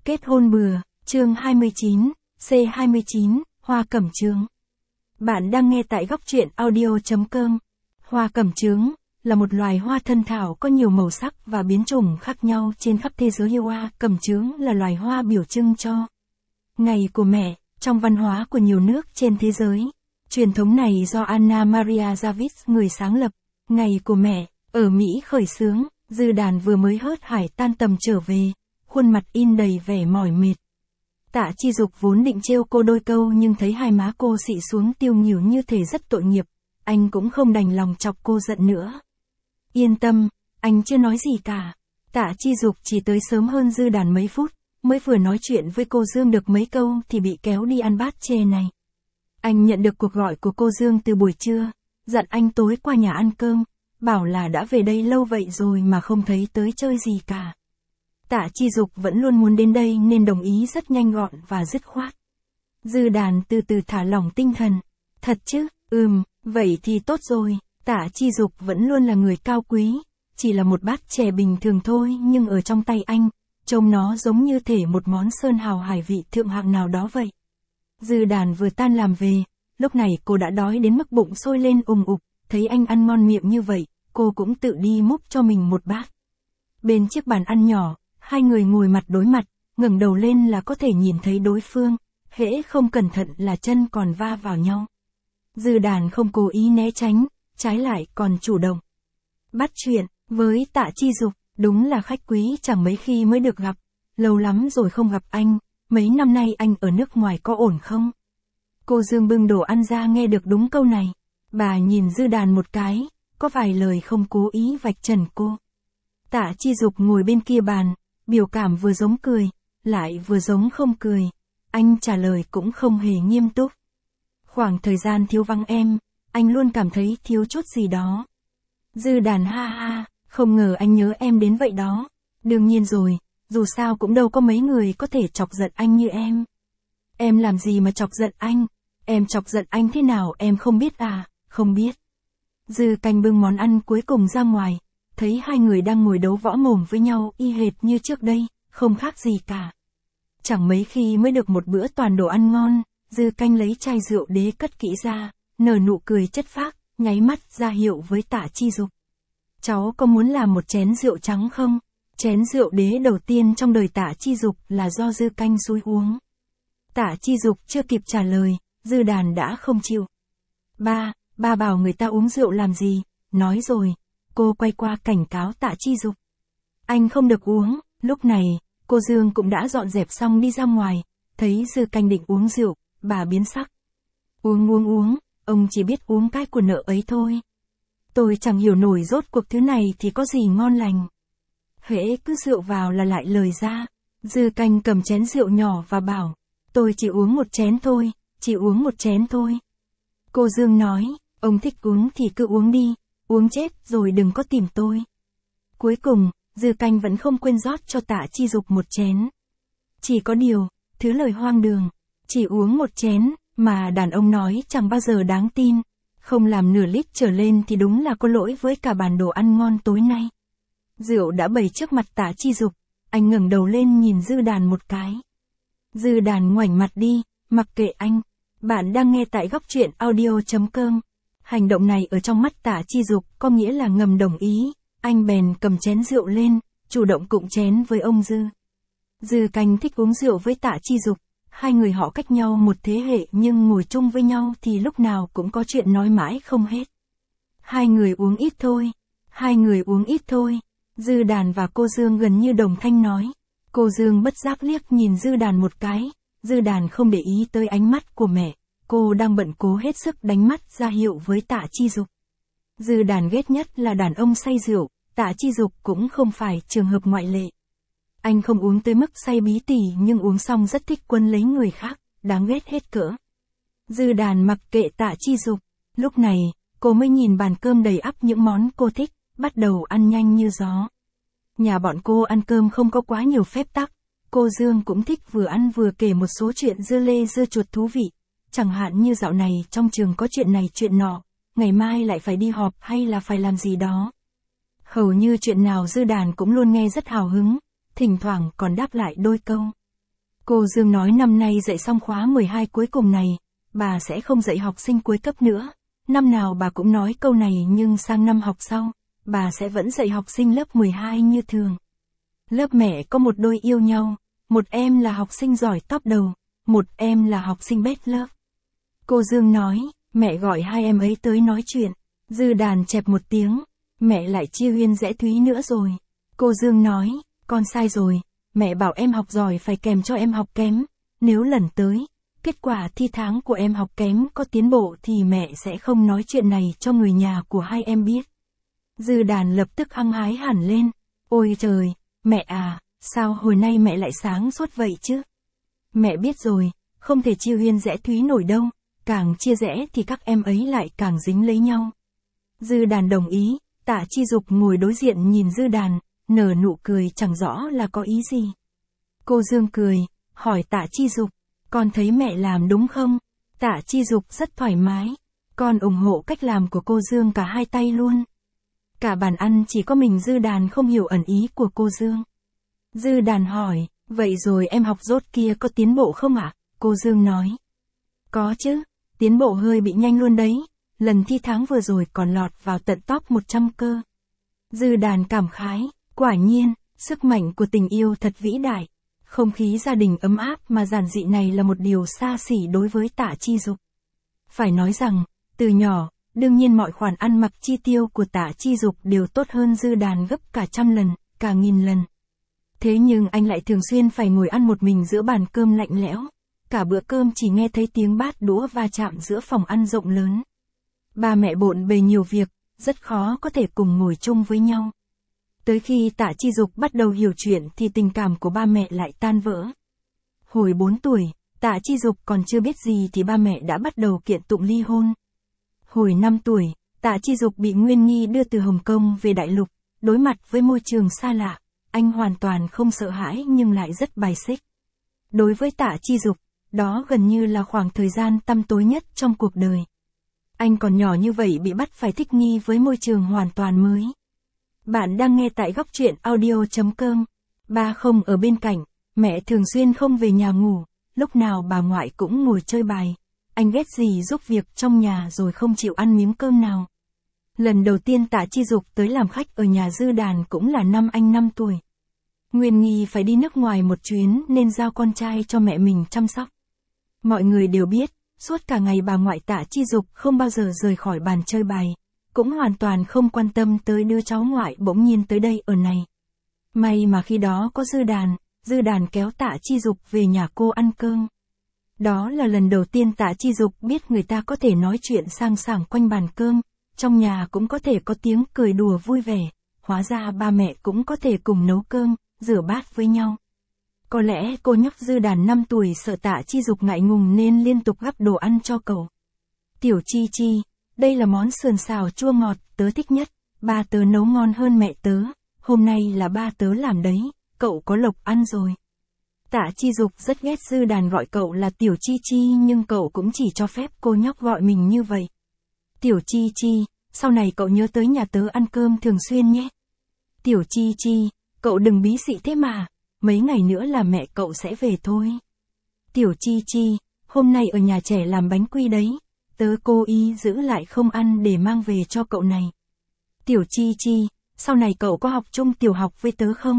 Kết hôn bừa, chương 29, C29, Hoa cẩm chướng. Bạn đang nghe tại góc truyện audio.com. Hoa cẩm chướng là một loài hoa thân thảo có nhiều màu sắc và biến chủng khác nhau trên khắp thế giới. Hoa cẩm chướng là loài hoa biểu trưng cho Ngày của Mẹ trong văn hóa của nhiều nước trên thế giới. Truyền thống này do Anna Maria Jarvis, người sáng lập Ngày của Mẹ ở Mỹ khởi xướng. Dư đàn vừa mới hớt hải tan tầm trở về, khuôn mặt in đầy vẻ mỏi mệt. Tạ Chi Dục vốn định trêu cô đôi câu nhưng thấy hai má cô xị xuống tiêu nghỉu như thể rất tội nghiệp, anh cũng không đành lòng chọc cô giận nữa. Yên tâm, anh chưa nói gì cả. Tạ Chi Dục chỉ tới sớm hơn Dư đàn mấy phút, mới vừa nói chuyện với cô Dương được mấy câu thì bị kéo đi ăn bát chè này. Anh nhận được cuộc gọi của cô Dương từ buổi trưa, dặn anh tối qua nhà ăn cơm, bảo là đã về đây lâu vậy rồi mà không thấy tới chơi gì cả. Tạ Chi Dục vẫn luôn muốn đến đây nên đồng ý rất nhanh gọn và dứt khoát. Dư đàn từ từ thả lỏng tinh thần. Thật chứ, vậy thì tốt rồi. Tạ Chi Dục vẫn luôn là người cao quý, chỉ là một bát chè bình thường thôi nhưng ở trong tay anh, trông nó giống như thể một món sơn hào hải vị thượng hạng nào đó vậy. Dư đàn vừa tan làm về, lúc này cô đã đói đến mức bụng sôi lên ùng ục, thấy anh ăn ngon miệng như vậy, cô cũng tự đi múc cho mình một bát. Bên chiếc bàn ăn nhỏ, hai người ngồi mặt đối mặt, ngẩng đầu lên là có thể nhìn thấy đối phương, hễ không cẩn thận là chân còn va vào nhau. Dư đàn không cố ý né tránh, trái lại còn chủ động bắt chuyện với Tạ Chi Dục. Đúng là khách quý chẳng mấy khi mới được gặp, lâu lắm rồi không gặp anh, mấy năm nay anh ở nước ngoài có ổn không? Cô Dương bưng đồ ăn ra nghe được đúng câu này, bà nhìn Dư đàn một cái, có vài lời không cố ý vạch trần cô. Tạ Chi Dục ngồi bên kia bàn, biểu cảm vừa giống cười, lại vừa giống không cười, anh trả lời cũng không hề nghiêm túc. Khoảng thời gian thiếu vắng em, anh luôn cảm thấy thiếu chút gì đó. Dư đàn ha ha, không ngờ anh nhớ em đến vậy đó. Đương nhiên rồi, dù sao cũng đâu có mấy người có thể chọc giận anh như em. Em làm gì mà chọc giận anh? Em chọc giận anh thế nào em không biết à? Không biết. Dư Canh bưng món ăn cuối cùng ra ngoài, thấy hai người đang ngồi đấu võ mồm với nhau y hệt như trước đây, không khác gì cả. Chẳng mấy khi mới được một bữa toàn đồ ăn ngon, Dư Canh lấy chai rượu đế cất kỹ ra, nở nụ cười chất phác, nháy mắt ra hiệu với Tạ Chi Dục. Cháu có muốn làm một chén rượu trắng không? Chén rượu đế đầu tiên trong đời Tạ Chi Dục là do Dư Canh xúi uống. Tạ Chi Dục chưa kịp trả lời, Dư đàn đã không chịu. Ba bảo người ta uống rượu làm gì? Nói rồi. Cô quay qua cảnh cáo Tạ Chi Dục. Anh không được uống. Lúc này, cô Dương cũng đã dọn dẹp xong đi ra ngoài, thấy Dư Canh định uống rượu, bà biến sắc. Uống, ông chỉ biết uống cái của nợ ấy thôi. Tôi chẳng hiểu nổi rốt cuộc thứ này thì có gì ngon lành. Hễ cứ rượu vào là lại lời ra. Dư Canh cầm chén rượu nhỏ và bảo, tôi chỉ uống một chén thôi, chỉ uống một chén thôi. Cô Dương nói, ông thích uống thì cứ uống đi, uống chết rồi đừng có tìm tôi. Cuối cùng, Dư Canh vẫn không quên rót cho Tạ Chi Dục một chén. Chỉ có điều, thứ lời hoang đường, chỉ uống một chén, mà đàn ông nói chẳng bao giờ đáng tin. Không làm nửa lít trở lên thì đúng là có lỗi với cả bàn đồ ăn ngon tối nay. Rượu đã bày trước mặt Tạ Chi Dục, anh ngẩng đầu lên nhìn Dư đàn một cái. Dư đàn ngoảnh mặt đi, mặc kệ anh. Bạn đang nghe tại góc truyện audio.com. Hành động này ở trong mắt Tạ Chi Dục có nghĩa là ngầm đồng ý, anh bèn cầm chén rượu lên, chủ động cụng chén với ông Dư. Dư Canh thích uống rượu với Tạ Chi Dục, hai người họ cách nhau một thế hệ nhưng ngồi chung với nhau thì lúc nào cũng có chuyện nói mãi không hết. Hai người uống ít thôi, Dư đàn và cô Dương gần như đồng thanh nói. Cô Dương bất giác liếc nhìn Dư đàn một cái, Dư đàn không để ý tới ánh mắt của mẹ, cô đang bận cố hết sức đánh mắt ra hiệu với Tạ Chi Dục. Dư đàn ghét nhất là đàn ông say rượu, Tạ Chi Dục cũng không phải trường hợp ngoại lệ. Anh không uống tới mức say bí tỉ nhưng uống xong rất thích quấn lấy người khác, đáng ghét hết cỡ. Dư đàn mặc kệ Tạ Chi Dục, lúc này, cô mới nhìn bàn cơm đầy ắp những món cô thích, bắt đầu ăn nhanh như gió. Nhà bọn cô ăn cơm không có quá nhiều phép tắc, cô Dương cũng thích vừa ăn vừa kể một số chuyện dưa lê dưa chuột thú vị, chẳng hạn như dạo này trong trường có chuyện này chuyện nọ, ngày mai lại phải đi họp hay là phải làm gì đó. Hầu như chuyện nào Dư đàn cũng luôn nghe rất hào hứng, thỉnh thoảng còn đáp lại đôi câu. Cô Dương nói năm nay dạy xong khóa 12 cuối cùng này, bà sẽ không dạy học sinh cuối cấp nữa. Năm nào bà cũng nói câu này nhưng sang năm học sau, bà sẽ vẫn dạy học sinh lớp 12 như thường. Lớp mẹ có một đôi yêu nhau, một em là học sinh giỏi top đầu, một em là học sinh bét lớp. Cô Dương nói, mẹ gọi hai em ấy tới nói chuyện. Dư Đàn chẹp một tiếng, mẹ lại chia Huyên rẽ Thúy nữa rồi. Cô Dương nói, con sai rồi, mẹ bảo em học giỏi phải kèm cho em học kém. Nếu lần tới, kết quả thi tháng của em học kém có tiến bộ thì mẹ sẽ không nói chuyện này cho người nhà của hai em biết. Dư Đàn lập tức hăng hái hẳn lên. Ôi trời, mẹ à, sao hồi nay mẹ lại sáng suốt vậy chứ? Mẹ biết rồi, không thể chia Huyên rẽ Thúy nổi đâu, càng chia rẽ thì các em ấy lại càng dính lấy nhau. Dư Đàn đồng ý, Tạ Chi Dục ngồi đối diện nhìn Dư Đàn, nở nụ cười chẳng rõ là có ý gì. Cô Dương cười, hỏi Tạ Chi Dục, con thấy mẹ làm đúng không? Tạ Chi Dục rất thoải mái, con ủng hộ cách làm của cô Dương cả hai tay luôn. Cả bàn ăn chỉ có mình Dư Đàn không hiểu ẩn ý của cô Dương. Dư Đàn hỏi, vậy rồi em học dốt kia có tiến bộ không ạ? Cô Dương nói, có chứ, tiến bộ hơi bị nhanh luôn đấy, lần thi tháng vừa rồi còn lọt vào tận top 100 cơ. Dư Đàn cảm khái, quả nhiên, sức mạnh của tình yêu thật vĩ đại. Không khí gia đình ấm áp mà giản dị này là một điều xa xỉ đối với Tạ Chi Dục. Phải nói rằng, từ nhỏ, đương nhiên mọi khoản ăn mặc chi tiêu của Tạ Chi Dục đều tốt hơn Dư Đàn gấp cả trăm lần, cả nghìn lần. Thế nhưng anh lại thường xuyên phải ngồi ăn một mình giữa bàn cơm lạnh lẽo. Cả bữa cơm chỉ nghe thấy tiếng bát đũa va chạm giữa phòng ăn rộng lớn. Ba mẹ bộn bề nhiều việc, rất khó có thể cùng ngồi chung với nhau. Tới khi Tạ Chi Dục bắt đầu hiểu chuyện thì tình cảm của ba mẹ lại tan vỡ. Hồi 4 tuổi, Tạ Chi Dục còn chưa biết gì thì ba mẹ đã bắt đầu kiện tụng ly hôn. Hồi 5 tuổi, Tạ Chi Dục bị Nguyên Nghi đưa từ Hồng Kông về Đại Lục, đối mặt với môi trường xa lạ, anh hoàn toàn không sợ hãi nhưng lại rất bài xích. Đối với Tạ Chi Dục, đó gần như là khoảng thời gian tăm tối nhất trong cuộc đời. Anh còn nhỏ như vậy bị bắt phải thích nghi với môi trường hoàn toàn mới. Bạn đang nghe tại góc truyện audio.com. Ba không ở bên cạnh, mẹ thường xuyên không về nhà ngủ, lúc nào bà ngoại cũng ngồi chơi bài. Anh ghét gì giúp việc trong nhà rồi không chịu ăn miếng cơm nào. Lần đầu tiên Tạ Chi Dục tới làm khách ở nhà Dư Đàn cũng là năm anh 5 tuổi. Nguyên Nghi phải đi nước ngoài một chuyến nên giao con trai cho mẹ mình chăm sóc. Mọi người đều biết, suốt cả ngày bà ngoại Tạ Chi Dục không bao giờ rời khỏi bàn chơi bài, cũng hoàn toàn không quan tâm tới đứa cháu ngoại bỗng nhiên tới đây ở này. May mà khi đó có Dư Đàn kéo Tạ Chi Dục về nhà cô ăn cơm. Đó là lần đầu tiên Tạ Chi Dục biết người ta có thể nói chuyện sang sảng quanh bàn cơm, trong nhà cũng có thể có tiếng cười đùa vui vẻ, hóa ra ba mẹ cũng có thể cùng nấu cơm, rửa bát với nhau. Có lẽ cô nhóc Dư Đàn 5 tuổi sợ Tạ Chi Dục ngại ngùng nên liên tục gắp đồ ăn cho cậu. Tiểu Chi Chi, đây là món sườn xào chua ngọt, tớ thích nhất, ba tớ nấu ngon hơn mẹ tớ, hôm nay là ba tớ làm đấy, cậu có lộc ăn rồi. Tạ Chi Dục rất ghét Dư Đàn gọi cậu là Tiểu Chi Chi nhưng cậu cũng chỉ cho phép cô nhóc gọi mình như vậy. Tiểu Chi Chi, sau này cậu nhớ tới nhà tớ ăn cơm thường xuyên nhé. Tiểu Chi Chi, cậu đừng bí xị thế mà, mấy ngày nữa là mẹ cậu sẽ về thôi. Tiểu Chi Chi, hôm nay ở nhà trẻ làm bánh quy đấy, tớ cố ý giữ lại không ăn để mang về cho cậu này. Tiểu Chi Chi, sau này cậu có học chung tiểu học với tớ không?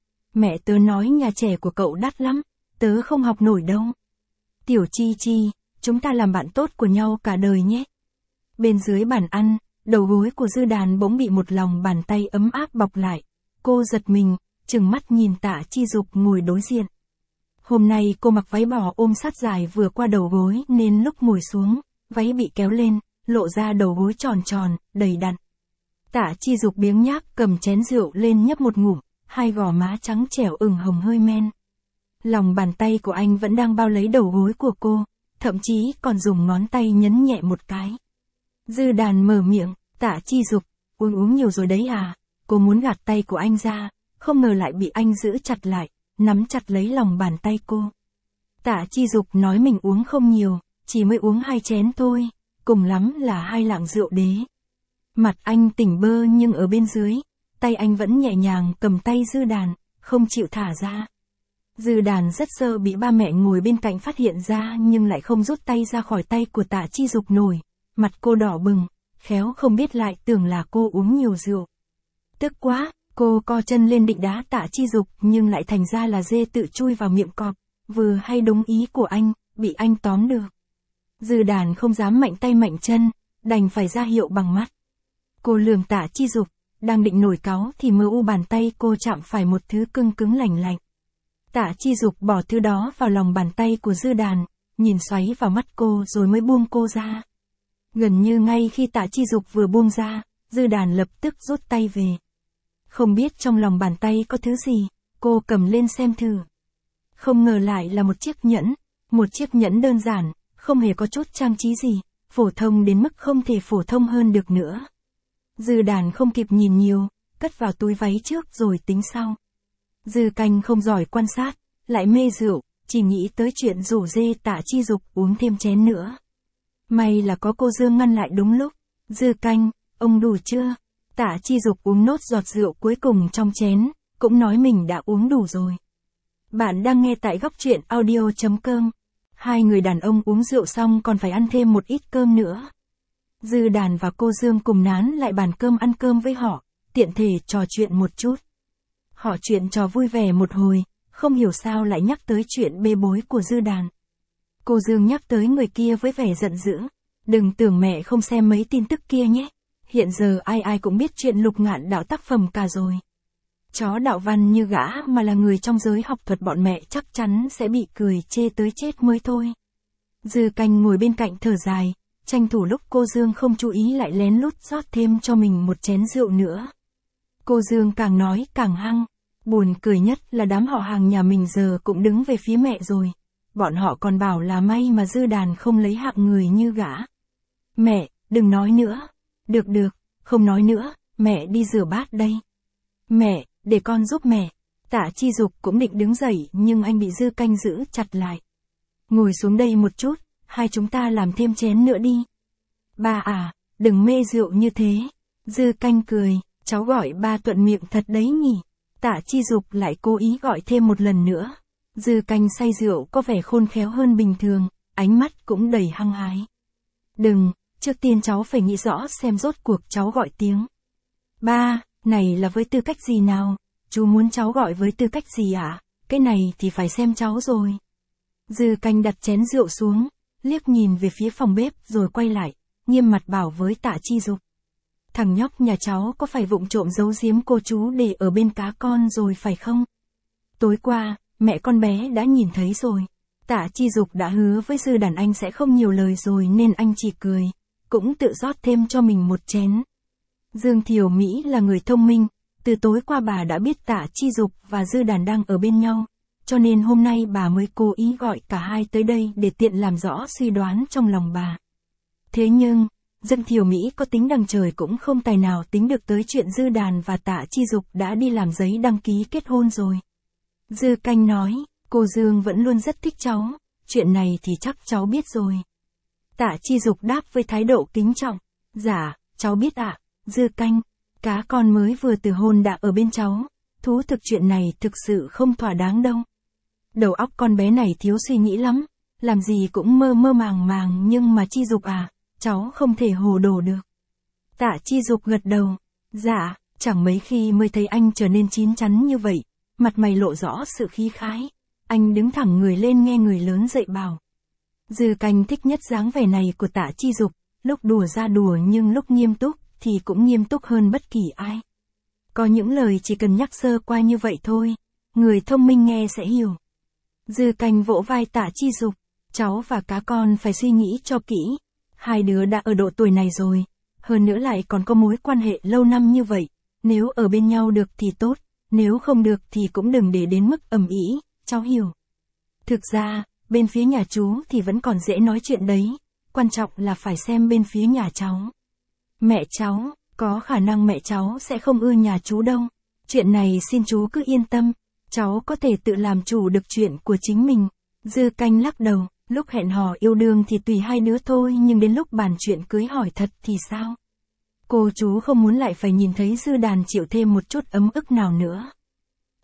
Mẹ tớ nói nhà trẻ của cậu đắt lắm, tớ không học nổi đâu. Tiểu Chi Chi, chúng ta làm bạn tốt của nhau cả đời nhé. Bên dưới bàn ăn, đầu gối của Dư Đàn bỗng bị một lòng bàn tay ấm áp bọc lại. Cô giật mình, trừng mắt nhìn Tạ Chi Dục ngồi đối diện. Hôm nay cô mặc váy bò ôm sát dài vừa qua đầu gối nên lúc ngồi xuống, váy bị kéo lên, lộ ra đầu gối tròn tròn, đầy đặn. Tạ Chi Dục biếng nhác cầm chén rượu lên nhấp một ngụm, hai gò má trắng trẻo ửng hồng hơi men. Lòng bàn tay của anh vẫn đang bao lấy đầu gối của cô, thậm chí còn dùng ngón tay nhấn nhẹ một cái. Dư Đàn mở miệng, Tạ Chi Dục, uống nhiều rồi đấy à? Cô muốn gạt tay của anh ra, không ngờ lại bị anh giữ chặt lại, nắm chặt lấy lòng bàn tay cô. Tạ Chi Dục nói mình uống không nhiều, chỉ mới uống 2 chén thôi, cùng lắm là 2 lạng rượu đế. Mặt anh tỉnh bơ nhưng ở bên dưới, tay anh vẫn nhẹ nhàng cầm tay Dư Đàn, không chịu thả ra. Dư Đàn rất sợ bị ba mẹ ngồi bên cạnh phát hiện ra nhưng lại không rút tay ra khỏi tay của Tạ Chi Dục nổi. Mặt cô đỏ bừng, khéo không biết lại tưởng là cô uống nhiều rượu. Tức quá, cô co chân lên định đá Tạ Chi Dục nhưng lại thành ra là dê tự chui vào miệng cọp, vừa hay đúng ý của anh, bị anh tóm được. Dư Đàn không dám mạnh tay mạnh chân, đành phải ra hiệu bằng mắt. Cô lườm Tạ Chi Dục, đang định nổi cáu thì mơ u bàn tay cô chạm phải một thứ cứng cứng lành lạnh. Tạ Chi Dục bỏ thứ đó vào lòng bàn tay của Dư Đàn, nhìn xoáy vào mắt cô rồi mới buông cô ra. Gần như ngay khi Tạ Chi Dục vừa buông ra, Dư Đàn lập tức rút tay về. Không biết trong lòng bàn tay có thứ gì, cô cầm lên xem thử. Không ngờ lại là một chiếc nhẫn đơn giản, không hề có chút trang trí gì, phổ thông đến mức không thể phổ thông hơn được nữa. Dư Đàn không kịp nhìn nhiều, cất vào túi váy trước rồi tính sau. Dư Canh không giỏi quan sát, lại mê rượu, chỉ nghĩ tới chuyện rủ dê Tạ Chi Dục uống thêm chén nữa. May là có cô Dương ngăn lại đúng lúc. Dư Canh, ông đủ chưa? Tạ Chi Dục uống nốt giọt rượu cuối cùng trong chén, cũng nói mình đã uống đủ rồi. Bạn đang nghe tại góc truyện audio.com. Hai người đàn ông uống rượu xong còn phải ăn thêm một ít cơm nữa. Dư Đàn và cô Dương cùng nán lại bàn cơm ăn cơm với họ, tiện thể trò chuyện một chút. Họ chuyện trò vui vẻ một hồi, không hiểu sao lại nhắc tới chuyện bê bối của Dư Đàn. Cô Dương nhắc tới người kia với vẻ giận dữ. Đừng tưởng mẹ không xem mấy tin tức kia nhé. Hiện giờ ai ai cũng biết chuyện Lục Ngạn đạo tác phẩm cả rồi. Chó đạo văn như gã mà là người trong giới học thuật bọn mẹ chắc chắn sẽ bị cười chê tới chết mới thôi. Dư Canh ngồi bên cạnh thở dài, tranh thủ lúc cô Dương không chú ý lại lén lút rót thêm cho mình một chén rượu nữa. Cô Dương càng nói càng hăng. Buồn cười nhất là đám họ hàng nhà mình giờ cũng đứng về phía mẹ rồi. Bọn họ còn bảo là may mà Dư Đàn không lấy hạng người như gã. Mẹ, đừng nói nữa. Được, không nói nữa, mẹ đi rửa bát đây. Mẹ, để con giúp mẹ. Tạ Chi Dục cũng định đứng dậy nhưng anh bị Dư Canh giữ chặt lại. Ngồi xuống đây một chút, hai chúng ta làm thêm chén nữa đi. Ba à, đừng mê rượu như thế. Dư Canh cười, cháu gọi ba thuận miệng thật đấy nhỉ. Tạ Chi Dục lại cố ý gọi thêm một lần nữa. Dư Canh say rượu có vẻ khôn khéo hơn bình thường, ánh mắt cũng đầy hăng hái. Đừng, trước tiên cháu phải nghĩ rõ xem rốt cuộc cháu gọi tiếng. Ba, này là với tư cách gì nào? Chú muốn cháu gọi với tư cách gì ạ? Cái này thì phải xem cháu rồi. Dư Canh đặt chén rượu xuống, liếc nhìn về phía phòng bếp rồi quay lại, nghiêm mặt bảo với Tạ Chi Dục. Thằng nhóc nhà cháu có phải vụng trộm giấu giếm cô chú để ở bên cá con rồi phải không? Tối qua, mẹ con bé đã nhìn thấy rồi. Tạ Chi Dục đã hứa với Dư Đàn anh sẽ không nhiều lời rồi nên anh chỉ cười, cũng tự rót thêm cho mình một chén. Dương Thiều Mỹ là người thông minh, từ tối qua bà đã biết Tạ Chi Dục và Dư Đàn đang ở bên nhau, cho nên hôm nay bà mới cố ý gọi cả hai tới đây để tiện làm rõ suy đoán trong lòng bà. Thế nhưng, Dương Thiều Mỹ có tính đằng trời cũng không tài nào tính được tới chuyện Dư Đàn và Tạ Chi Dục đã đi làm giấy đăng ký kết hôn rồi. Dư Canh nói, cô Dương vẫn luôn rất thích cháu, chuyện này thì chắc cháu biết rồi. Tạ Chi Dục đáp với thái độ kính trọng, dạ, cháu biết ạ. Dư Canh, cá con mới vừa từ hôn đã ở bên cháu, thú thực chuyện này thực sự không thỏa đáng đâu. Đầu óc con bé này thiếu suy nghĩ lắm, làm gì cũng mơ mơ màng màng nhưng mà Chi Dục à, cháu không thể hồ đồ được. Tạ Chi Dục gật đầu, dạ, chẳng mấy khi mới thấy anh trở nên chín chắn như vậy, mặt mày lộ rõ sự khí khái. Anh đứng thẳng người lên nghe người lớn dạy bảo. Dư Canh thích nhất dáng vẻ này của Tạ Chi Dục, lúc đùa ra đùa nhưng lúc nghiêm túc thì cũng nghiêm túc hơn bất kỳ ai. Có những lời chỉ cần nhắc sơ qua như vậy thôi, người thông minh nghe sẽ hiểu. Dư Canh vỗ vai Tạ Chi Dục, cháu và cá con phải suy nghĩ cho kỹ. Hai đứa đã ở độ tuổi này rồi, hơn nữa lại còn có mối quan hệ lâu năm như vậy, nếu ở bên nhau được thì tốt, nếu không được thì cũng đừng để đến mức ầm ĩ, cháu hiểu. Thực ra, bên phía nhà chú thì vẫn còn dễ nói chuyện đấy, quan trọng là phải xem bên phía nhà cháu. Mẹ cháu, có khả năng mẹ cháu sẽ không ưa nhà chú đâu. Chuyện này xin chú cứ yên tâm, cháu có thể tự làm chủ được chuyện của chính mình. Dư Canh lắc đầu, lúc hẹn hò yêu đương thì tùy hai đứa thôi nhưng đến lúc bàn chuyện cưới hỏi thật thì sao? Cô chú không muốn lại phải nhìn thấy Dư Đàn chịu thêm một chút ấm ức nào nữa.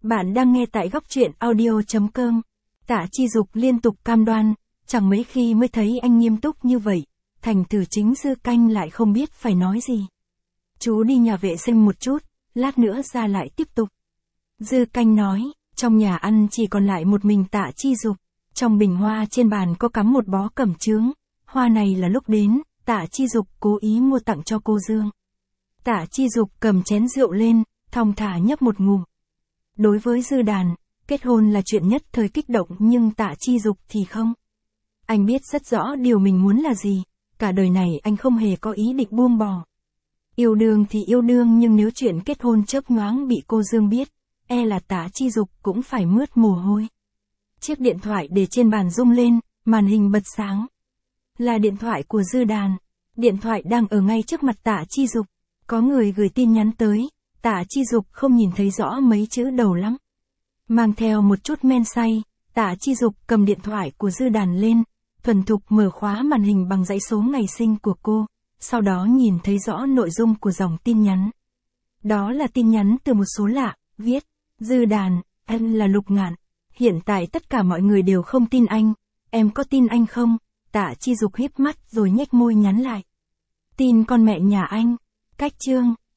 Bạn đang nghe tại góc truyện audio.com. Tạ Chi Dục liên tục cam đoan, chẳng mấy khi mới thấy anh nghiêm túc như vậy, thành thử chính Dư Canh lại không biết phải nói gì. Chú đi nhà vệ sinh một chút, lát nữa ra lại tiếp tục. Dư Canh nói, trong nhà ăn chỉ còn lại một mình Tạ Chi Dục, trong bình hoa trên bàn có cắm một bó cẩm chướng, hoa này là lúc đến, Tạ Chi Dục cố ý mua tặng cho cô Dương. Tạ Chi Dục cầm chén rượu lên, thong thả nhấp một ngụm. Đối với Dư Đàn, kết hôn là chuyện nhất thời kích động nhưng Tạ Chi Dục thì không. Anh biết rất rõ điều mình muốn là gì, cả đời này anh không hề có ý định buông bỏ. Yêu đương thì yêu đương nhưng nếu chuyện kết hôn chớp nhoáng bị cô Dương biết, e là Tạ Chi Dục cũng phải mướt mồ hôi. Chiếc điện thoại để trên bàn rung lên, màn hình bật sáng. Là điện thoại của Dư Đàn. Điện thoại đang ở ngay trước mặt Tạ Chi Dục. Có người gửi tin nhắn tới, Tạ Chi Dục không nhìn thấy rõ mấy chữ đầu lắm. Mang theo một chút men say, Tạ Chi Dục cầm điện thoại của Dư Đàn lên, thuần thục mở khóa màn hình bằng dãy số ngày sinh của cô, sau đó nhìn thấy rõ nội dung của dòng tin nhắn. Đó là tin nhắn từ một số lạ, viết, Dư Đàn, anh là Lục Ngạn. Hiện tại tất cả mọi người đều không tin anh, em có tin anh không? Tạ Chi Dục híp mắt rồi nhếch môi nhắn lại. Tin con mẹ nhà anh. Cách chương